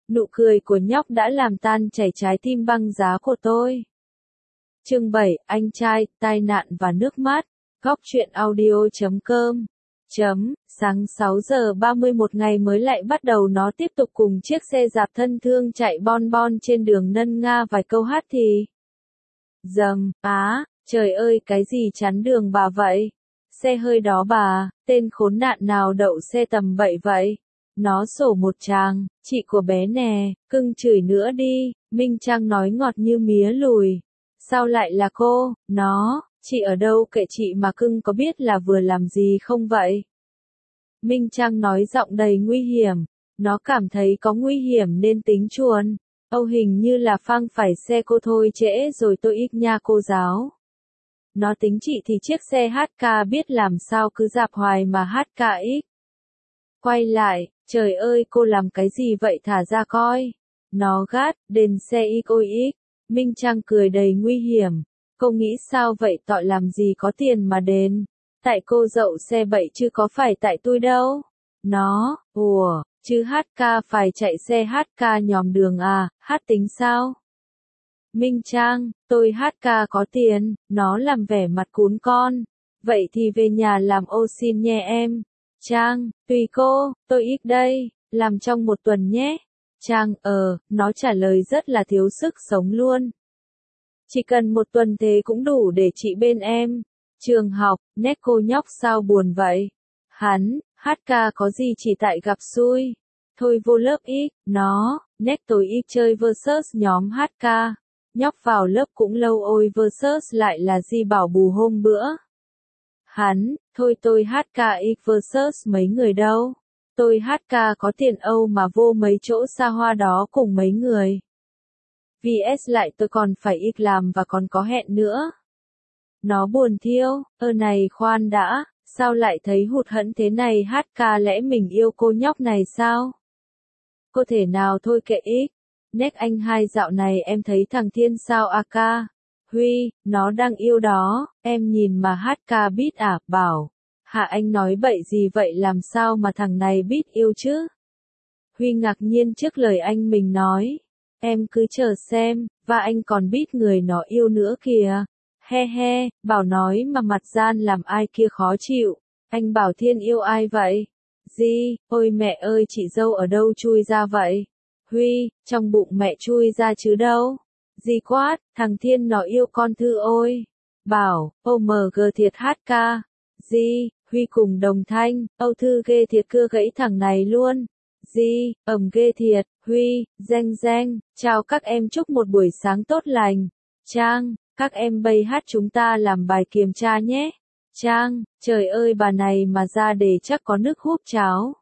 Nụ cười của nhóc đã làm tan chảy trái tim băng giá của tôi. Chương 7, anh trai, tai nạn và nước mắt. Góc truyện audio.com. Sáng 6 giờ 30 một ngày mới lại bắt đầu, nó tiếp tục cùng chiếc xe dạp thân thương chạy bon bon trên đường Nân Nga vài câu hát thì dầm, trời ơi cái gì chắn đường bà vậy? Xe hơi đó bà, tên khốn nạn nào đậu xe tầm bậy vậy? Nó sổ một tràng, chị của bé nè, cưng chửi nữa đi, Minh Trang nói ngọt như mía lùi. Sao lại là cô, chị ở đâu kệ chị mà, cưng có biết là vừa làm gì không vậy? Minh Trang nói giọng đầy nguy hiểm, nó cảm thấy có nguy hiểm nên tính chuồn. Hình như là phang phải xe cô thôi, trễ rồi tôi ít nha cô giáo. Nó tính chị thì chiếc xe HK biết làm sao cứ dạp hoài mà HKX. Quay lại, trời ơi cô làm cái gì vậy, thả ra coi. Nó gắt, đền xe XOX. Minh Trang cười đầy nguy hiểm. Cô nghĩ sao vậy, tội làm gì có tiền mà đền. Tại cô dậu xe bậy chứ có phải tại tôi đâu. Nó, chứ HK phải chạy xe HK nhòm đường à, hát tính sao? Minh Trang, tôi HK có tiền, nó làm vẻ mặt cún con. Vậy thì về nhà làm ô xin nhé em. Trang, tùy cô, tôi ít đây, làm trong một tuần nhé. Trang, nó trả lời rất là thiếu sức sống luôn. Chỉ cần một tuần thế cũng đủ để chị bên em. Trường học, nét cô nhóc sao buồn vậy? Hắn, HK có gì chỉ tại gặp xui. Thôi vô lớp ít, nét tối ít chơi versus nhóm HK. Nhóc vào lớp cũng lâu ôi, versus lại là gì bảo bù hôm bữa. Hắn, thôi tôi HKX versus mấy người đâu. Tôi HK có tiền Âu mà vô mấy chỗ xa hoa đó cùng mấy người. VS lại tôi còn phải ít làm và còn có hẹn nữa. Nó buồn thiêu, này khoan đã, sao lại thấy hụt hẫng thế này, HK lẽ mình yêu cô nhóc này sao? Cô thể nào thôi kệ ít. Nét anh hai dạo này em thấy thằng Thiên sao AK? Huy, nó đang yêu đó, em nhìn mà HK biết à, bảo. Hạ anh nói bậy gì vậy, làm sao mà thằng này biết yêu chứ? Huy ngạc nhiên trước lời anh mình nói. Em cứ chờ xem, và anh còn biết người nó yêu nữa kìa. He he, bảo nói mà mặt gian làm ai kia khó chịu. Anh bảo Thiên yêu ai vậy? Gì, ôi mẹ ơi chị dâu ở đâu chui ra vậy? Huy, trong bụng mẹ chui ra chứ đâu. Gì quát, thằng Thiên nó yêu con Thư ôi. Bảo, OMG thiệt HK. Gì, Huy cùng đồng thanh, Âu Thư ghê thiệt, cưa gãy thằng này luôn. Gì, ghê thiệt, Huy, danh, chào các em, chúc một buổi sáng tốt lành. Trang, các em bây hát chúng ta làm bài kiểm tra nhé. Trang, trời ơi bà này mà ra đề chắc có nước húp cháo.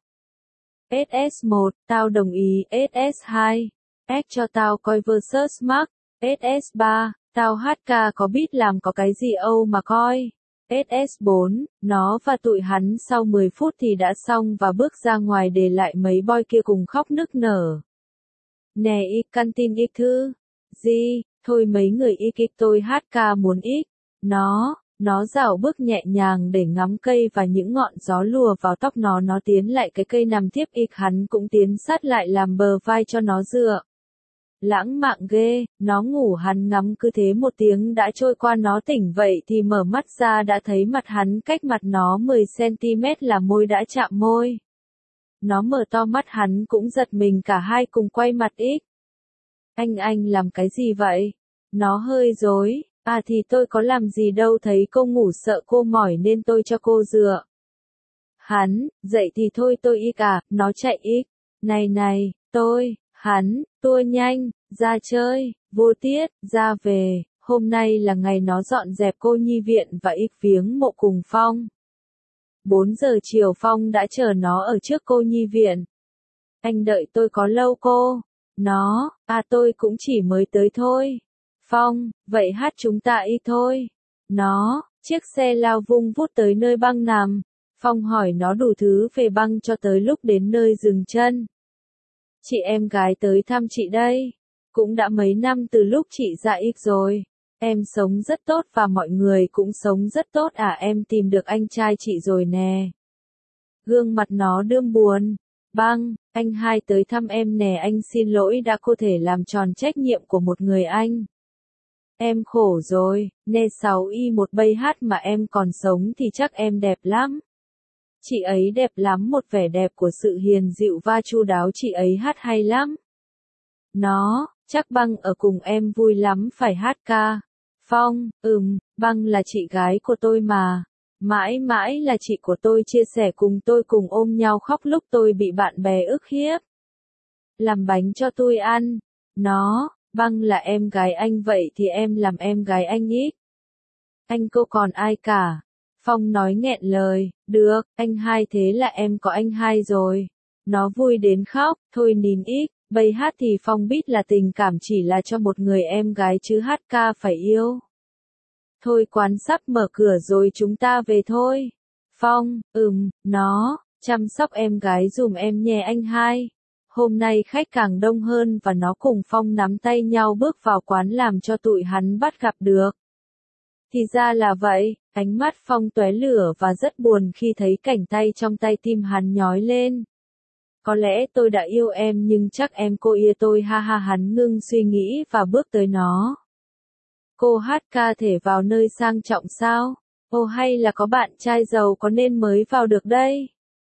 SS1, tao đồng ý. SS2, cho tao coi versus Mark. SS3, tao HK có biết làm có cái gì Âu mà coi. SS4, nó và tụi hắn sau 10 phút thì đã xong và bước ra ngoài để lại mấy boy kia cùng khóc nức nở. Nè y canteen y thư. Gì, thôi mấy người y kịch tôi HK muốn ít. Nó dạo bước nhẹ nhàng để ngắm cây và những ngọn gió lùa vào tóc nó tiến lại cái cây nằm tiếp y, hắn cũng tiến sát lại làm bờ vai cho nó dựa. Lãng mạn ghê, nó ngủ, hắn ngắm cứ thế một tiếng đã trôi qua, nó tỉnh vậy thì mở mắt ra đã thấy mặt hắn cách mặt nó 10 cm là môi đã chạm môi. Nó mở to mắt, hắn cũng giật mình, cả hai cùng quay mặt ít. Anh làm cái gì vậy? Nó hơi rối, thì tôi có làm gì đâu, thấy cô ngủ sợ cô mỏi nên tôi cho cô dựa. Hắn, dậy thì thôi tôi y cả, nó chạy ít. Này, hắn, tua nhanh, ra chơi, vô tiết, ra về, hôm nay là ngày nó dọn dẹp cô nhi viện và ít viếng mộ cùng Phong. 4 giờ chiều Phong đã chờ nó ở trước cô nhi viện. Anh đợi tôi có lâu cô? Nó, tôi cũng chỉ mới tới thôi. Phong, vậy hát chúng ta y thôi. Nó, chiếc xe lao vung vút tới nơi băng nằm. Phong hỏi nó đủ thứ về băng cho tới lúc đến nơi dừng chân. Chị em gái tới thăm chị đây. Cũng đã mấy năm từ lúc chị ra ít rồi. Em sống rất tốt và mọi người cũng sống rất tốt em tìm được anh trai chị rồi nè. Gương mặt nó đượm buồn. Băng, anh hai tới thăm em nè, anh xin lỗi đã có thể làm tròn trách nhiệm của một người anh. Em khổ rồi, nê 6y một bay hát mà em còn sống thì chắc em đẹp lắm. Chị ấy đẹp lắm, một vẻ đẹp của sự hiền dịu và chu đáo, chị ấy hát hay lắm. Nó, chắc Băng ở cùng em vui lắm phải hát ca. Phong, Băng là chị gái của tôi mà. Mãi mãi là chị của tôi, chia sẻ cùng tôi, cùng ôm nhau khóc lúc tôi bị bạn bè ức hiếp. Làm bánh cho tôi ăn. Nó, Băng là em gái anh, vậy thì em làm em gái anh ít. Anh cô còn ai cả. Phong nói nghẹn lời, được, anh hai, thế là em có anh hai rồi. Nó vui đến khóc, thôi nín ít, bây hát thì Phong biết là tình cảm chỉ là cho một người em gái chứ hát ca phải yêu. Thôi quán sắp mở cửa rồi, chúng ta về thôi. Phong, nó, chăm sóc em gái dùm em nhé anh hai. Hôm nay khách càng đông hơn và nó cùng Phong nắm tay nhau bước vào quán, làm cho tụi hắn bắt gặp được. Thì ra là vậy, ánh mắt Phong tóe lửa và rất buồn khi thấy cảnh tay trong tay, tim hắn nhói lên. Có lẽ tôi đã yêu em nhưng chắc em cô yêu tôi, ha ha, hắn ngưng suy nghĩ và bước tới nó. Cô hát ca thể vào nơi sang trọng sao? Ồ, hay là có bạn trai giàu có nên mới vào được đây?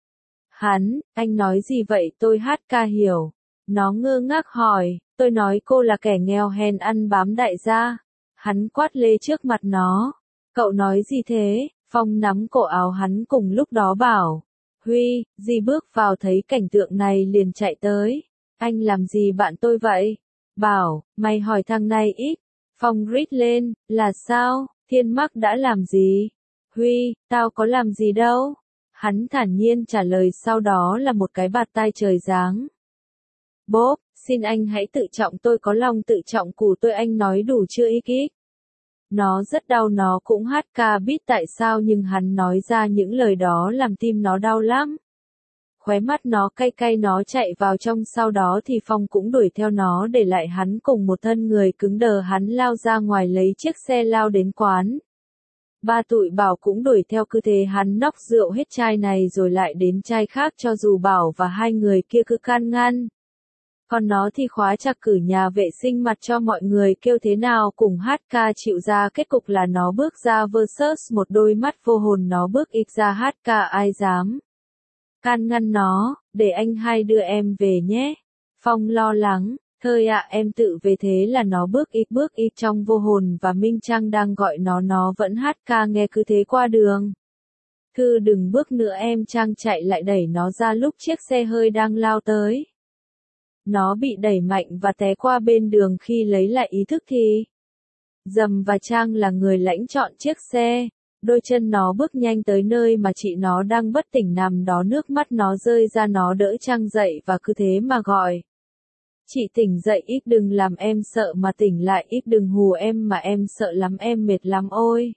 Anh nói gì vậy? Tôi hát ca hiểu. Nó ngơ ngác hỏi, tôi nói cô là kẻ nghèo hèn ăn bám đại gia. Hắn quát lê trước mặt nó. Cậu nói gì thế? Phong nắm cổ áo hắn cùng lúc đó bảo. Huy, Di bước vào thấy cảnh tượng này liền chạy tới. Anh làm gì bạn tôi vậy? Bảo, mày hỏi thằng này ít. Phong rít lên, là sao? Thiên Mắc đã làm gì? Huy, tao có làm gì đâu. Hắn thản nhiên trả lời, sau đó là một cái bạt tai trời giáng. Bốp, xin anh hãy tự trọng, tôi có lòng tự trọng của tôi, anh nói đủ chưa ít. Nó rất đau, nó cũng hát ca biết tại sao, nhưng hắn nói ra những lời đó làm tim nó đau lắm. Khóe mắt nó cay cay, nó chạy vào trong, sau đó thì Phong cũng đuổi theo nó, để lại hắn cùng một thân người cứng đờ. Hắn lao ra ngoài lấy chiếc xe lao đến quán. Ba tụi Bảo cũng đuổi theo, cứ thế hắn nóc rượu hết chai này rồi lại đến chai khác, cho dù Bảo và hai người kia cứ can ngăn. Còn nó thì khóa chặt cửa nhà vệ sinh, mặt cho mọi người kêu thế nào cùng hát ca chịu ra. Kết cục là nó bước ra versus một đôi mắt vô hồn, nó bước ít ra hát ca, ai dám can ngăn nó. Để anh hai đưa em về nhé. Phong lo lắng, thôi ạ, em tự về. Thế là nó bước ít trong vô hồn, và Minh Trang đang gọi nó vẫn hát ca nghe cứ thế qua đường. Thư đừng bước nữa em. Trang chạy lại đẩy nó ra lúc chiếc xe hơi đang lao tới. Nó bị đẩy mạnh và té qua bên đường, khi lấy lại ý thức thì Dầm và Trang là người lãnh chọn chiếc xe. Đôi chân nó bước nhanh tới nơi mà chị nó đang bất tỉnh nằm đó, nước mắt nó rơi ra. Nó đỡ Trang dậy và cứ thế mà gọi. Chị tỉnh dậy ít, đừng làm em sợ mà tỉnh lại ít, đừng hù em mà em sợ lắm, em mệt lắm ôi.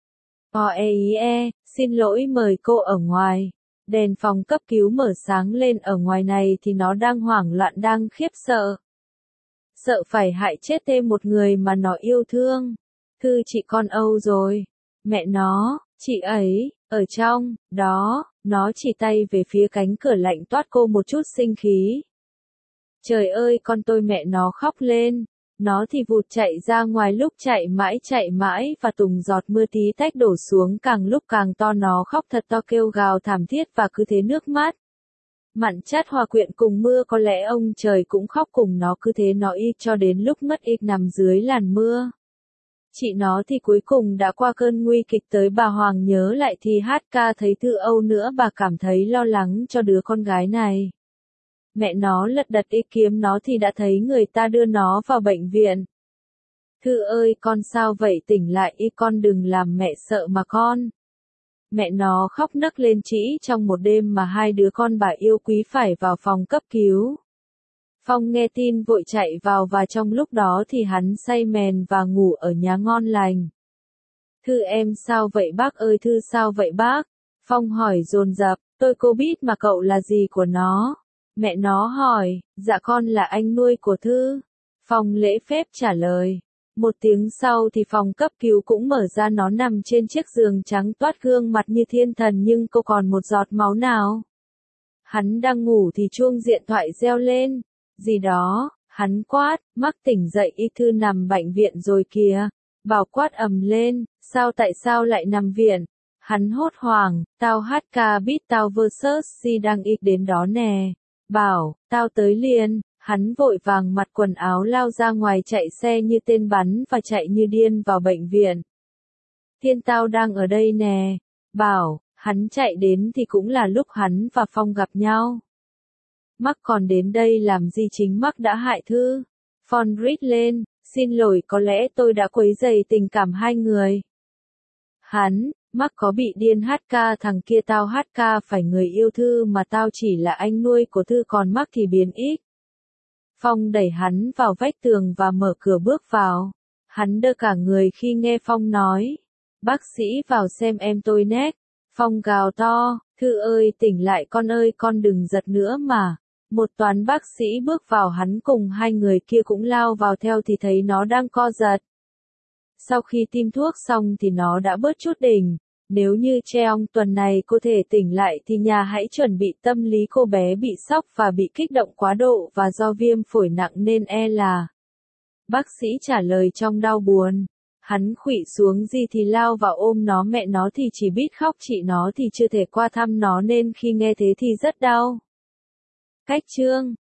Xin lỗi, mời cô ở ngoài. Đèn phòng cấp cứu mở sáng lên, ở ngoài này thì nó đang hoảng loạn, đang khiếp sợ. Sợ phải hại chết thêm một người mà nó yêu thương. Thư, chị con Âu rồi. Mẹ nó, chị ấy, ở trong, đó, nó chỉ tay về phía cánh cửa lạnh toát. Cô một chút sinh khí. Trời ơi, con tôi, mẹ nó khóc lên. Nó thì vụt chạy ra ngoài, lúc chạy mãi và từng giọt mưa tí tách đổ xuống càng lúc càng to. Nó khóc thật to, kêu gào thảm thiết, và cứ thế nước mắt mặn chát hòa quyện cùng mưa. Có lẽ ông trời cũng khóc cùng nó, cứ thế nó ít cho đến lúc mất ít nằm dưới làn mưa. Chị nó thì cuối cùng đã qua cơn nguy kịch. Tới bà Hoàng nhớ lại thì hát ca thấy Thư Âu nữa, bà cảm thấy lo lắng cho đứa con gái này. Mẹ nó lật đật đi kiếm nó thì đã thấy người ta đưa nó vào bệnh viện. Thư ơi, con sao vậy, tỉnh lại đi con, đừng làm mẹ sợ mà con. Mẹ nó khóc nấc lên. Chỉ trong một đêm mà hai đứa con bà yêu quý phải vào phòng cấp cứu. Phong nghe tin vội chạy vào, và trong lúc đó thì hắn say mèn và ngủ ở nhà ngon lành. Thư, em sao vậy bác ơi? Thư, sao vậy bác? Phong hỏi dồn dập. Tôi cô biết mà, cậu là gì của nó? Mẹ nó hỏi. Dạ con là anh nuôi của Thư. Phong lễ phép trả lời. Một tiếng sau thì phòng cấp cứu cũng mở ra, nó nằm trên chiếc giường trắng toát, gương mặt như thiên thần nhưng cô còn một giọt máu nào. Hắn đang ngủ thì chuông điện thoại reo lên. Gì đó, hắn quát, Mark tỉnh dậy, y thư nằm bệnh viện rồi kìa. Bảo quát ầm lên, tại sao lại nằm viện? Hắn hốt hoảng, tao hát ca beat tao versus si đang y đến đó nè. Bảo, tao tới liền. Hắn vội vàng mặc quần áo lao ra ngoài, chạy xe như tên bắn và chạy như điên vào bệnh viện. Thiên, tao đang ở đây nè. Bảo, hắn chạy đến thì cũng là lúc hắn và Phong gặp nhau. Mark còn đến đây làm gì? Chính Mark đã hại Thư. Phong rít lên, xin lỗi, có lẽ tôi đã quấy rầy tình cảm hai người. Mark có bị điên? Hát ca, thằng kia tao hát ca phải người yêu Thư mà, tao chỉ là anh nuôi của Thư, còn Mark thì biến ít. Phong đẩy hắn vào vách tường và mở cửa bước vào. Hắn đơ cả người khi nghe Phong nói. Bác sĩ vào xem em tôi nét. Phong gào to, Thư ơi tỉnh lại con ơi, con đừng giật nữa mà. Một toán bác sĩ bước vào, hắn cùng hai người kia cũng lao vào theo thì thấy nó đang co giật. Sau khi tiêm thuốc xong thì nó đã bớt chút đỉnh. Nếu như Cheong tuần này cô thể tỉnh lại thì nhà hãy chuẩn bị tâm lý cô bé bị sốc và bị kích động quá độ và do viêm phổi nặng nên là. Bác sĩ trả lời trong đau buồn. Hắn khuỵu xuống gì thì lao vào ôm nó, mẹ nó thì chỉ biết khóc, chị nó thì chưa thể qua thăm nó nên khi nghe thế thì rất đau. Cách chương